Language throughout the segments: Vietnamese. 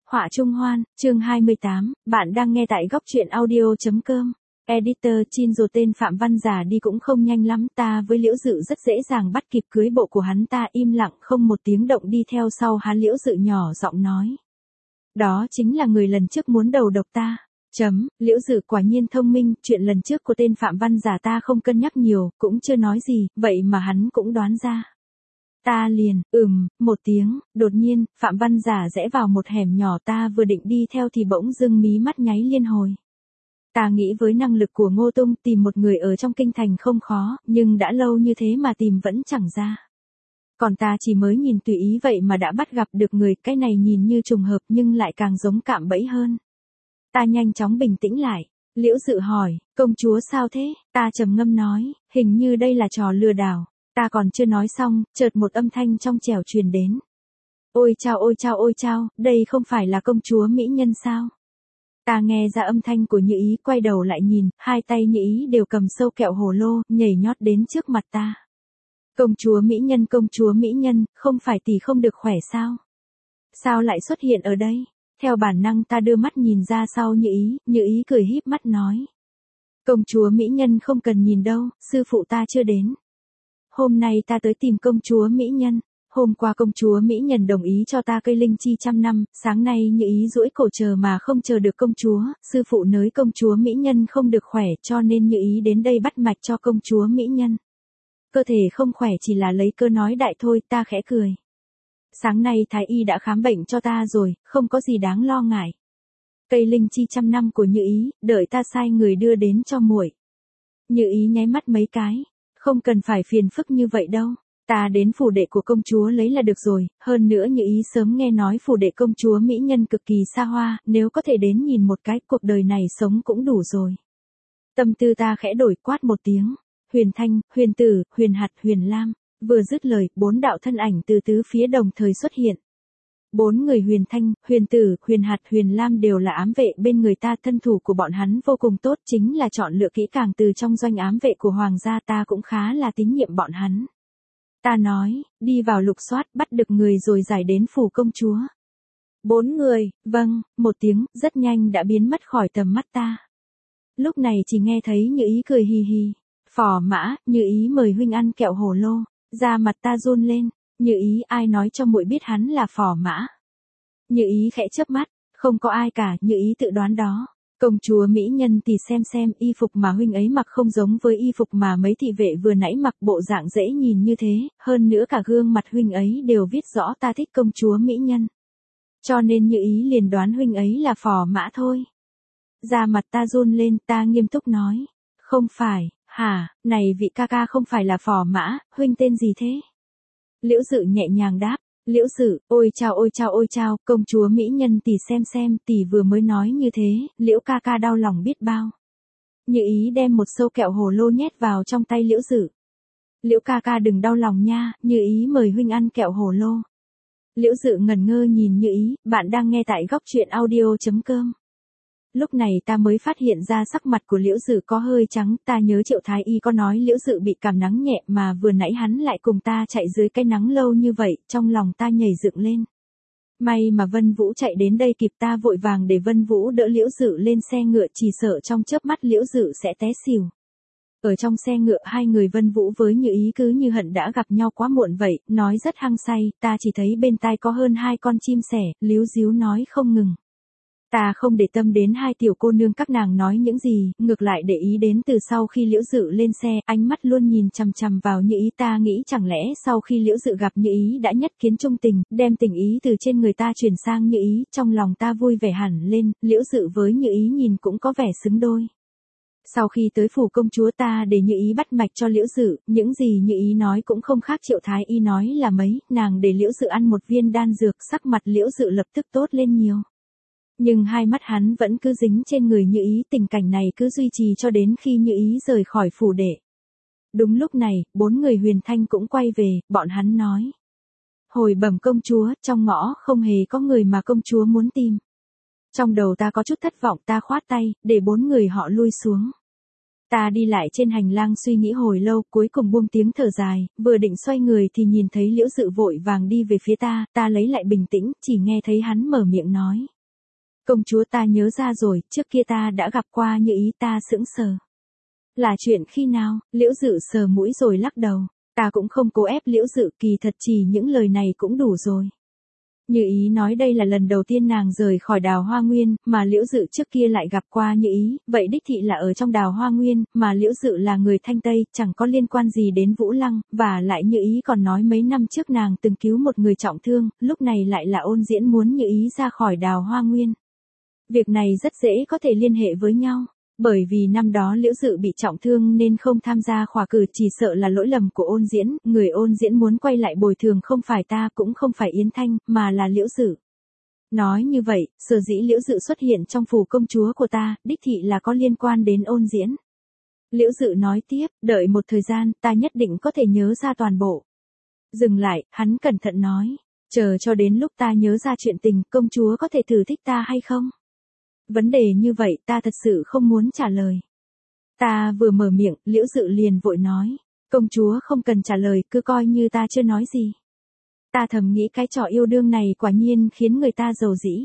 Họa Trung Hoan, chương 28, bạn đang nghe tại góc truyện audio.com. Editor Chin rồi tên Phạm Văn già đi cũng không nhanh lắm, ta với Liễu Dự rất dễ dàng bắt kịp cưới bộ của hắn, ta im lặng không một tiếng động đi theo sau hắn. Liễu Dự nhỏ giọng nói. Đó chính là người lần trước muốn đầu độc ta. Liễu Dự quả nhiên thông minh, chuyện lần trước của tên Phạm Văn già ta không cân nhắc nhiều, cũng chưa nói gì, vậy mà hắn cũng đoán ra. Ta liền, một tiếng, đột nhiên, Phạm Văn giả rẽ vào một hẻm nhỏ, ta vừa định đi theo thì bỗng dưng mí mắt nháy liên hồi. Ta nghĩ với năng lực của Ngô Tung tìm một người ở trong kinh thành không khó, nhưng đã lâu như thế mà tìm vẫn chẳng ra. Còn ta chỉ mới nhìn tùy ý vậy mà đã bắt gặp được người, cái này nhìn như trùng hợp nhưng lại càng giống cạm bẫy hơn. Ta nhanh chóng bình tĩnh lại. Liễu Dự hỏi, công chúa sao thế? Ta trầm ngâm nói, hình như đây là trò lừa đảo. Ta còn chưa nói xong, chợt một âm thanh trong trẻo truyền đến. Ôi chao, đây không phải là công chúa mỹ nhân sao? Ta nghe ra âm thanh của Như Ý, quay đầu lại nhìn, hai tay Như Ý đều cầm sâu kẹo hồ lô, nhảy nhót đến trước mặt ta. Công chúa mỹ nhân, không phải tỷ không được khỏe sao? Sao lại xuất hiện ở đây? Theo bản năng ta đưa mắt nhìn ra sau Như Ý cười híp mắt nói. Công chúa mỹ nhân không cần nhìn đâu, sư phụ ta chưa đến. Hôm nay ta tới tìm công chúa mỹ nhân. Hôm qua công chúa mỹ nhân đồng ý cho ta cây linh chi 100 năm, sáng nay Như Ý duỗi cổ chờ mà không chờ được công chúa, sư phụ nới công chúa mỹ nhân không được khỏe cho nên Như Ý đến đây bắt mạch cho công chúa mỹ nhân. Cơ thể không khỏe chỉ là lấy cơ nói đại thôi, ta khẽ cười. Sáng nay thái y đã khám bệnh cho ta rồi, không có gì đáng lo ngại. Cây linh chi 100 năm của Như Ý, đợi ta sai người đưa đến cho muội. Như Ý nháy mắt mấy cái. Không cần phải phiền phức như vậy đâu, ta đến phủ đệ của công chúa lấy là được rồi, hơn nữa Như Ý sớm nghe nói phủ đệ công chúa mỹ nhân cực kỳ xa hoa, nếu có thể đến nhìn một cái, cuộc đời này sống cũng đủ rồi. Tâm tư ta khẽ đổi, quát một tiếng, Huyền Thanh, Huyền Tử, Huyền Hạt, Huyền Lam, vừa dứt lời, 4 đạo thân ảnh từ tứ phía đồng thời xuất hiện. 4 người Huyền Thanh, Huyền Tử, Huyền Hạt, Huyền Lam đều là ám vệ bên người ta, thân thủ của bọn hắn vô cùng tốt, chính là chọn lựa kỹ càng từ trong doanh ám vệ của hoàng gia, ta cũng khá là tín nhiệm bọn hắn. Ta nói, đi vào lục soát, bắt được người rồi giải đến phủ công chúa. 4 người, vâng, một tiếng, rất nhanh đã biến mất khỏi tầm mắt ta. Lúc này chỉ nghe thấy Như Ý cười hì hì. Phò mã, Như Ý mời huynh ăn kẹo hồ lô, da mặt ta run lên. Như Ý, ai nói cho muội biết hắn là phò mã? Như Ý khẽ chớp mắt, không có ai cả, Như Ý tự đoán đó. Công chúa mỹ nhân thì xem, y phục mà huynh ấy mặc không giống với y phục mà mấy thị vệ vừa nãy mặc, bộ dạng dễ nhìn như thế, hơn nữa cả gương mặt huynh ấy đều viết rõ ta thích công chúa mỹ nhân. Cho nên Như Ý liền đoán huynh ấy là phò mã thôi. Da mặt ta run lên, ta nghiêm túc nói. Không phải, hả, này vị ca ca không phải là phò mã, huynh tên gì thế? Liễu Dự nhẹ nhàng đáp. Liễu Dự, ôi chao, công chúa mỹ nhân tỷ xem, tỷ vừa mới nói như thế, Liễu ca ca đau lòng biết bao. Như Ý đem một sâu kẹo hồ lô nhét vào trong tay Liễu Dự. Liễu ca ca đừng đau lòng nha, Như Ý mời huynh ăn kẹo hồ lô. Liễu Dự ngẩn ngơ nhìn Như Ý, bạn đang nghe tại góc truyện audio.com. Lúc này ta mới phát hiện ra sắc mặt của Liễu Dự có hơi trắng, ta nhớ Triệu Thái Y có nói Liễu Dự bị cảm nắng nhẹ mà vừa nãy hắn lại cùng ta chạy dưới cái nắng lâu như vậy, trong lòng ta nhảy dựng lên. May mà Vân Vũ chạy đến đây kịp, ta vội vàng để Vân Vũ đỡ Liễu Dự lên xe ngựa, chỉ sợ trong chớp mắt Liễu Dự sẽ té xỉu. Ở trong xe ngựa hai người Vân Vũ với Như Ý cứ như hận đã gặp nhau quá muộn vậy, nói rất hăng say, ta chỉ thấy bên tai có hơn 2 con chim sẻ, líu díu nói không ngừng. Ta không để tâm đến hai tiểu cô nương các nàng nói những gì, ngược lại để ý đến từ sau khi Liễu Dự lên xe, ánh mắt luôn nhìn chằm chằm vào Như Ý, ta nghĩ chẳng lẽ sau khi Liễu Dự gặp Như Ý đã nhất kiến trung tình, đem tình ý từ trên người ta chuyển sang Như Ý, trong lòng ta vui vẻ hẳn lên, Liễu Dự với Như Ý nhìn cũng có vẻ xứng đôi. Sau khi tới phủ công chúa ta để Như Ý bắt mạch cho Liễu Dự, những gì Như Ý nói cũng không khác Triệu Thái Y nói là mấy, nàng để Liễu Dự ăn một viên đan dược, sắc mặt Liễu Dự lập tức tốt lên nhiều. Nhưng hai mắt hắn vẫn cứ dính trên người Như Ý, tình cảnh này cứ duy trì cho đến khi Như Ý rời khỏi phủ đệ. Đúng lúc này, 4 người Huyền Thanh cũng quay về, bọn hắn nói. Hồi bẩm công chúa, trong ngõ không hề có người mà công chúa muốn tìm. Trong đầu ta có chút thất vọng, ta khoát tay, để 4 người họ lui xuống. Ta đi lại trên hành lang suy nghĩ hồi lâu, cuối cùng buông tiếng thở dài, vừa định xoay người thì nhìn thấy Liễu Dự vội vàng đi về phía ta, ta lấy lại bình tĩnh, chỉ nghe thấy hắn mở miệng nói. Công chúa ta nhớ ra rồi, trước kia ta đã gặp qua Như Ý, ta sững sờ. Là chuyện khi nào? Liễu Dự sờ mũi rồi lắc đầu. Ta cũng không cố ép Liễu Dự, kỳ thật chỉ những lời này cũng đủ rồi. Như Ý nói đây là lần đầu tiên nàng rời khỏi Đào Hoa Nguyên, mà Liễu Dự trước kia lại gặp qua Như Ý, vậy đích thị là ở trong Đào Hoa Nguyên, mà Liễu Dự là người Thanh Tây, chẳng có liên quan gì đến Vũ Lăng, và lại Như Ý còn nói mấy năm trước nàng từng cứu một người trọng thương, lúc này lại là Ôn Diễn muốn Như Ý ra khỏi Đào Hoa Nguyên. Việc này rất dễ có thể liên hệ với nhau. Bởi vì năm đó Liễu Dự bị trọng thương nên không tham gia khỏa cử, chỉ sợ là lỗi lầm của Ôn Diễn, người Ôn Diễn muốn quay lại bồi thường không phải ta cũng không phải Yến Thanh, mà là Liễu Dự. Nói như vậy, sở dĩ Liễu Dự xuất hiện trong phủ công chúa của ta, đích thị là có liên quan đến Ôn Diễn. Liễu Dự nói tiếp, đợi một thời gian, ta nhất định có thể nhớ ra toàn bộ. Dừng lại, hắn cẩn thận nói, chờ cho đến lúc ta nhớ ra chuyện tình, công chúa có thể thử thích ta hay không? Vấn đề như vậy ta thật sự không muốn trả lời. Ta vừa mở miệng, Liễu Dự liền vội nói. Công chúa không cần trả lời, cứ coi như ta chưa nói gì. Ta thầm nghĩ cái trò yêu đương này quả nhiên khiến người ta giàu dĩ.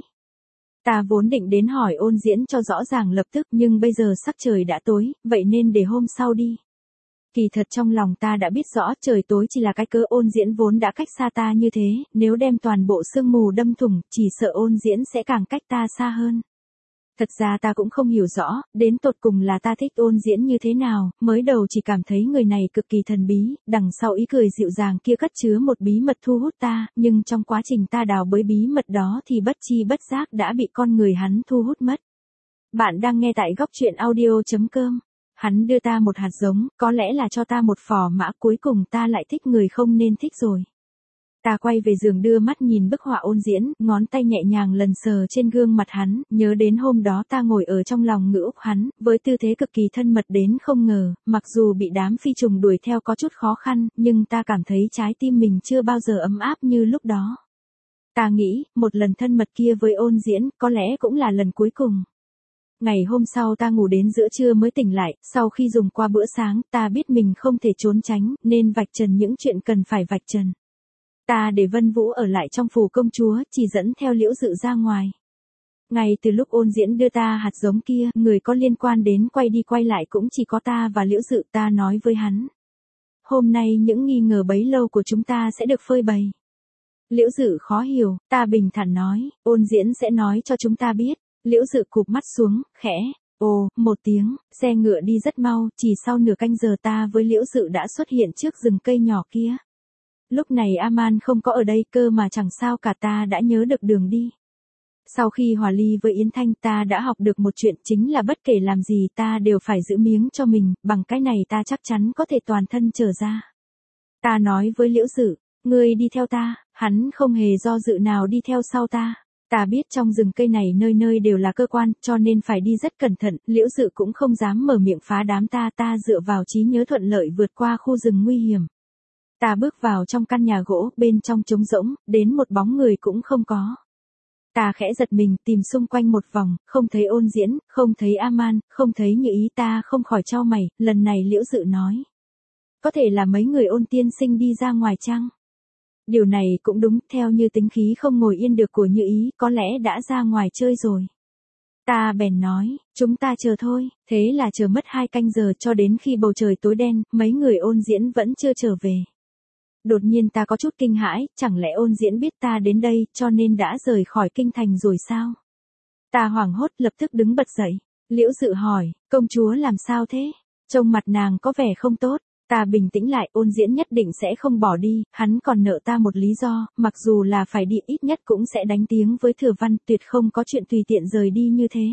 Ta vốn định đến hỏi Ôn Diễn cho rõ ràng lập tức, nhưng bây giờ sắc trời đã tối, vậy nên để hôm sau đi. Kỳ thật trong lòng ta đã biết rõ trời tối chỉ là cái cớ, Ôn Diễn vốn đã cách xa ta như thế, nếu đem toàn bộ sương mù đâm thủng, chỉ sợ Ôn Diễn sẽ càng cách ta xa hơn. Thật ra ta cũng không hiểu rõ, đến tột cùng là ta thích Ôn Diễn như thế nào, mới đầu chỉ cảm thấy người này cực kỳ thần bí, đằng sau ý cười dịu dàng kia cất chứa một bí mật thu hút ta, nhưng trong quá trình ta đào bới bí mật đó thì bất chi bất giác đã bị con người hắn thu hút mất. Bạn đang nghe tại góc truyện audio.com. Hắn đưa ta một hạt giống, có lẽ là cho ta một phò mã, cuối cùng ta lại thích người không nên thích rồi. Ta quay về giường đưa mắt nhìn bức họa Ôn Diễn, ngón tay nhẹ nhàng lần sờ trên gương mặt hắn, nhớ đến hôm đó ta ngồi ở trong lòng ngữ úc hắn, với tư thế cực kỳ thân mật đến không ngờ, mặc dù bị đám phi trùng đuổi theo có chút khó khăn, nhưng ta cảm thấy trái tim mình chưa bao giờ ấm áp như lúc đó. Ta nghĩ, một lần thân mật kia với Ôn Diễn, có lẽ cũng là lần cuối cùng. Ngày hôm sau ta ngủ đến giữa trưa mới tỉnh lại, sau khi dùng qua bữa sáng, ta biết mình không thể trốn tránh, nên vạch trần những chuyện cần phải vạch trần. Ta để Vân Vũ ở lại trong phủ công chúa, chỉ dẫn theo Liễu Dự ra ngoài. Ngay từ lúc Ôn Diễn đưa ta hạt giống kia, người có liên quan đến quay đi quay lại cũng chỉ có ta và Liễu Dự. Ta nói với hắn. Hôm nay những nghi ngờ bấy lâu của chúng ta sẽ được phơi bày. Liễu Dự khó hiểu, ta bình thản nói, Ôn Diễn sẽ nói cho chúng ta biết. Liễu Dự cụp mắt xuống, khẽ. Ồ, một tiếng, xe ngựa đi rất mau, chỉ sau nửa canh giờ ta với Liễu Dự đã xuất hiện trước rừng cây nhỏ kia. Lúc này Aman không có ở đây, cơ mà chẳng sao cả, ta đã nhớ được đường đi. Sau khi hòa ly với Yến Thanh, ta đã học được một chuyện, chính là bất kể làm gì ta đều phải giữ miếng cho mình, bằng cái này ta chắc chắn có thể toàn thân trở ra. Ta nói với Liễu Dự, ngươi đi theo ta, hắn không hề do dự nào đi theo sau ta. Ta biết trong rừng cây này nơi nơi đều là cơ quan, cho nên phải đi rất cẩn thận, Liễu Dự cũng không dám mở miệng phá đám ta dựa vào trí nhớ thuận lợi vượt qua khu rừng nguy hiểm. Ta bước vào trong căn nhà gỗ, bên trong trống rỗng, đến một bóng người cũng không có. Ta khẽ giật mình, tìm xung quanh một vòng, không thấy Ôn Diễn, không thấy Aman, không thấy Như Ý, ta không khỏi chau mày, lần này Liễu Dự nói. Có thể là mấy người Ôn tiên sinh đi ra ngoài chăng? Điều này cũng đúng, theo như tính khí không ngồi yên được của Như Ý, có lẽ đã ra ngoài chơi rồi. Ta bèn nói, chúng ta chờ thôi, thế là chờ mất 2 canh giờ cho đến khi bầu trời tối đen, mấy người Ôn Diễn vẫn chưa trở về. Đột nhiên ta có chút kinh hãi, chẳng lẽ Ôn Diễn biết ta đến đây, cho nên đã rời khỏi kinh thành rồi sao? Ta hoảng hốt lập tức đứng bật dậy. Liễu Dự hỏi, công chúa làm sao thế? Trông mặt nàng có vẻ không tốt. Ta bình tĩnh lại, Ôn Diễn nhất định sẽ không bỏ đi, hắn còn nợ ta một lý do, mặc dù là phải đi ít nhất cũng sẽ đánh tiếng với Thừa Văn, tuyệt không có chuyện tùy tiện rời đi như thế.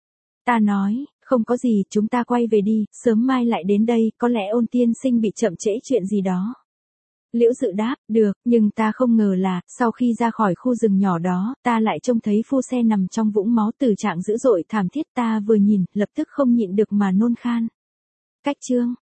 Ta nói, không có gì, chúng ta quay về đi, sớm mai lại đến đây, có lẽ Ôn tiên sinh bị chậm trễ chuyện gì đó. Liễu Dự đáp, được, nhưng ta không ngờ là, sau khi ra khỏi khu rừng nhỏ đó, ta lại trông thấy phu xe nằm trong vũng máu, tử trạng dữ dội thảm thiết, ta vừa nhìn, lập tức không nhịn được mà nôn khan. Cách chương